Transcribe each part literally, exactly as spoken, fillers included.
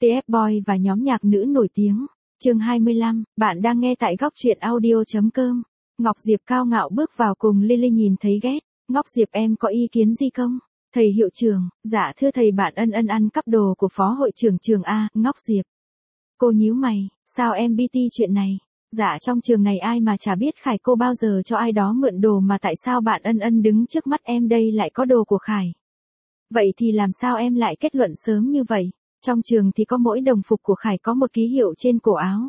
tê ép Boy và nhóm nhạc nữ nổi tiếng. Chương hai mươi lăm, bạn đang nghe tại góc truyện audio chấm com. Ngọc Diệp cao ngạo bước vào cùng Lily nhìn thấy ghét. Ngọc Diệp em có ý kiến gì không? Thầy hiệu trưởng, dạ thưa thầy bạn ân ân ăn cắp đồ của phó hội trưởng trường A, Ngọc Diệp. Cô nhíu mày, sao em bê tê chuyện này? Dạ trong trường này ai mà chả biết Khải cô bao giờ cho ai đó mượn đồ mà tại sao bạn ân ân đứng trước mắt em đây lại có đồ của Khải? Vậy thì làm sao em lại kết luận sớm như vậy? Trong trường thì có mỗi đồng phục của Khải có một ký hiệu trên cổ áo.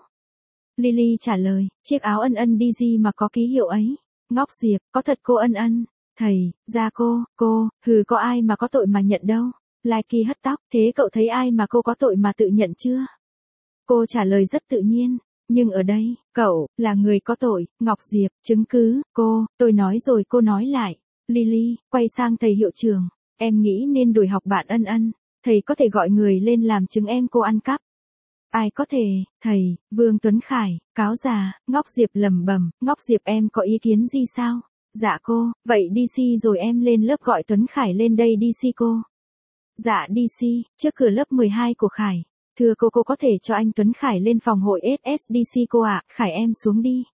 Lily trả lời, chiếc áo ân ân đi gì mà có ký hiệu ấy? Ngọc Diệp, có thật cô ân ân? Thầy, ra cô, cô, hừ có ai mà có tội mà nhận đâu. Lai Kỳ hất tóc, thế cậu thấy ai mà cô có tội mà tự nhận chưa? Cô trả lời rất tự nhiên, nhưng ở đây, cậu, là người có tội. Ngọc Diệp, chứng cứ, cô, tôi nói rồi cô nói lại. Lily, quay sang thầy hiệu trưởng, em nghĩ nên đuổi học bạn ân ân. Thầy có thể gọi người lên làm chứng em cô ăn cắp. Ai có thể, thầy, Vương Tuấn Khải, cáo già. Ngọc Diệp lẩm bẩm, Ngọc Diệp em có ý kiến gì sao? Dạ cô, vậy đê xê rồi em lên lớp gọi Tuấn Khải lên đây đê xê cô. Dạ đê xê, trước cửa lớp mười hai của Khải. Thưa cô cô có thể cho anh Tuấn Khải lên phòng hội ét ét đê xê cô ạ, Khải em xuống đi.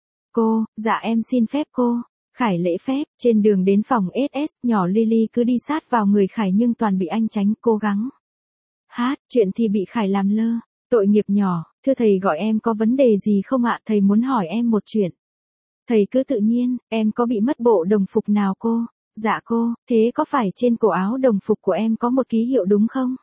Cô, dạ em xin phép cô. Khải lễ phép, trên đường đến phòng ét ét, nhỏ Lily cứ đi sát vào người Khải nhưng toàn bị anh tránh, cố gắng. Hát, chuyện thì bị Khải làm lơ, tội nghiệp nhỏ, thưa thầy gọi em có vấn đề gì không ạ, thầy muốn hỏi em một chuyện. Thầy cứ tự nhiên, em có bị mất bộ đồng phục nào cô? Dạ cô, thế có phải trên cổ áo đồng phục của em có một ký hiệu đúng không?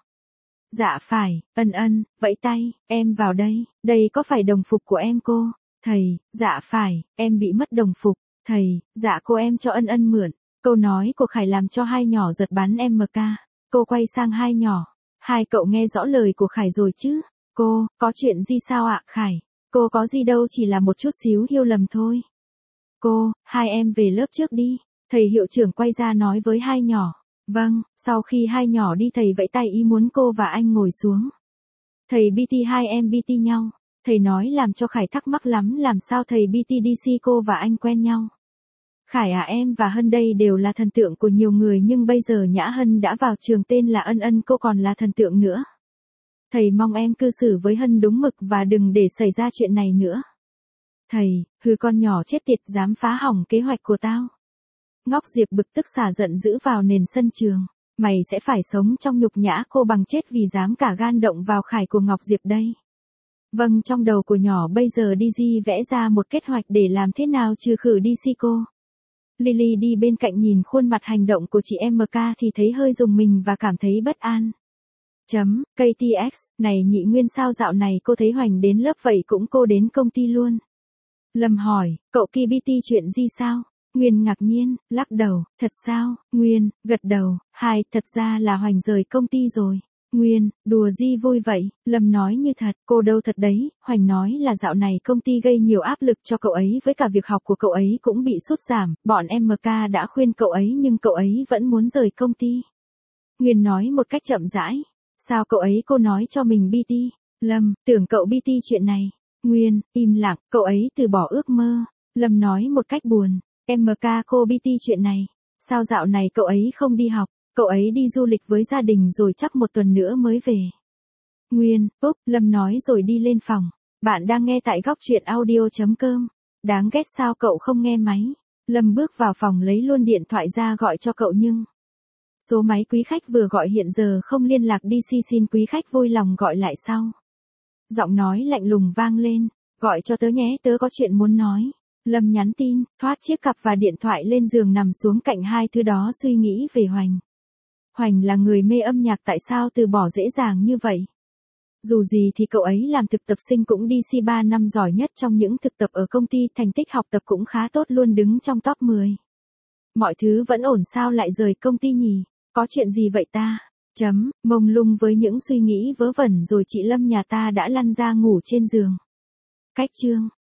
Dạ phải, ân ân, vẫy tay, em vào đây, đây có phải đồng phục của em cô? Thầy, dạ phải, em bị mất đồng phục. Thầy, dạ cô em cho ân ân mượn. Câu nói của Khải làm cho hai nhỏ giật bắn em ca. Cô quay sang hai nhỏ. Hai cậu nghe rõ lời của Khải rồi chứ? Cô, có chuyện gì sao ạ Khải? Cô có gì đâu chỉ là một chút xíu hiểu lầm thôi. Cô, hai em về lớp trước đi. Thầy hiệu trưởng quay ra nói với hai nhỏ. Vâng, sau khi hai nhỏ đi thầy vẫy tay ý muốn cô và anh ngồi xuống. Thầy bê tê hai em bê tê nhau. Thầy nói làm cho Khải thắc mắc lắm làm sao thầy bê tê đê xê cô và anh quen nhau. Khải à em và Hân đây đều là thần tượng của nhiều người nhưng bây giờ Nhã Hân đã vào trường tên là Ân Ân cô còn là thần tượng nữa. Thầy mong em cư xử với Hân đúng mực và đừng để xảy ra chuyện này nữa. Thầy, hừ con nhỏ chết tiệt dám phá hỏng kế hoạch của tao. Ngọc Diệp bực tức xả giận dữ vào nền sân trường. Mày sẽ phải sống trong nhục nhã cô bằng chết vì dám cả gan động vào Khải của Ngọc Diệp đây. Vâng trong đầu của nhỏ bây giờ đê giê vẽ ra một kế hoạch để làm thế nào trừ khử đê xê cô. Lily đi bên cạnh nhìn khuôn mặt hành động của chị em ca thì thấy hơi rùng mình và cảm thấy bất an. Chấm, ca tê ích, này nhị Nguyên sao dạo này cô thấy Hoành đến lớp vậy cũng cô đến công ty luôn. Lâm hỏi, cậu kỳ bê tê chuyện gì sao? Nguyên ngạc nhiên, lắc đầu, thật sao? Nguyên, gật đầu, hai, thật ra là Hoành rời công ty rồi. Nguyên, đùa gì vui vậy, Lâm nói như thật, cô đâu thật đấy, Hoành nói là dạo này công ty gây nhiều áp lực cho cậu ấy với cả việc học của cậu ấy cũng bị sút giảm, bọn em ca đã khuyên cậu ấy nhưng cậu ấy vẫn muốn rời công ty. Nguyên nói một cách chậm rãi, sao cậu ấy cô nói cho mình bê tê, Lâm, tưởng cậu bê tê chuyện này, Nguyên, im lặng, cậu ấy từ bỏ ước mơ, Lâm nói một cách buồn, em ca cô bê tê chuyện này, sao dạo này cậu ấy không đi học? Cậu ấy đi du lịch với gia đình rồi chắc một tuần nữa mới về. Nguyên, úp, Lâm nói rồi đi lên phòng. Bạn đang nghe tại góc truyện audio chấm com. Đáng ghét sao cậu không nghe máy. Lâm bước vào phòng lấy luôn điện thoại ra gọi cho cậu nhưng. Số máy quý khách vừa gọi hiện giờ không liên lạc đê xê xin quý khách vui lòng gọi lại sau. Giọng nói lạnh lùng vang lên. Gọi cho tớ nhé tớ có chuyện muốn nói. Lâm nhắn tin, thoát chiếc cặp và điện thoại lên giường nằm xuống cạnh hai thứ đó suy nghĩ về Hoành. Hoành là người mê âm nhạc tại sao từ bỏ dễ dàng như vậy? Dù gì thì cậu ấy làm thực tập sinh cũng đê xê ba năm giỏi nhất trong những thực tập ở công ty, thành tích học tập cũng khá tốt luôn đứng trong top mười. Mọi thứ vẫn ổn sao lại rời công ty nhỉ? Có chuyện gì vậy ta? Chấm, mông lung với những suy nghĩ vớ vẩn rồi chị Lâm nhà ta đã lăn ra ngủ trên giường. Cách chương.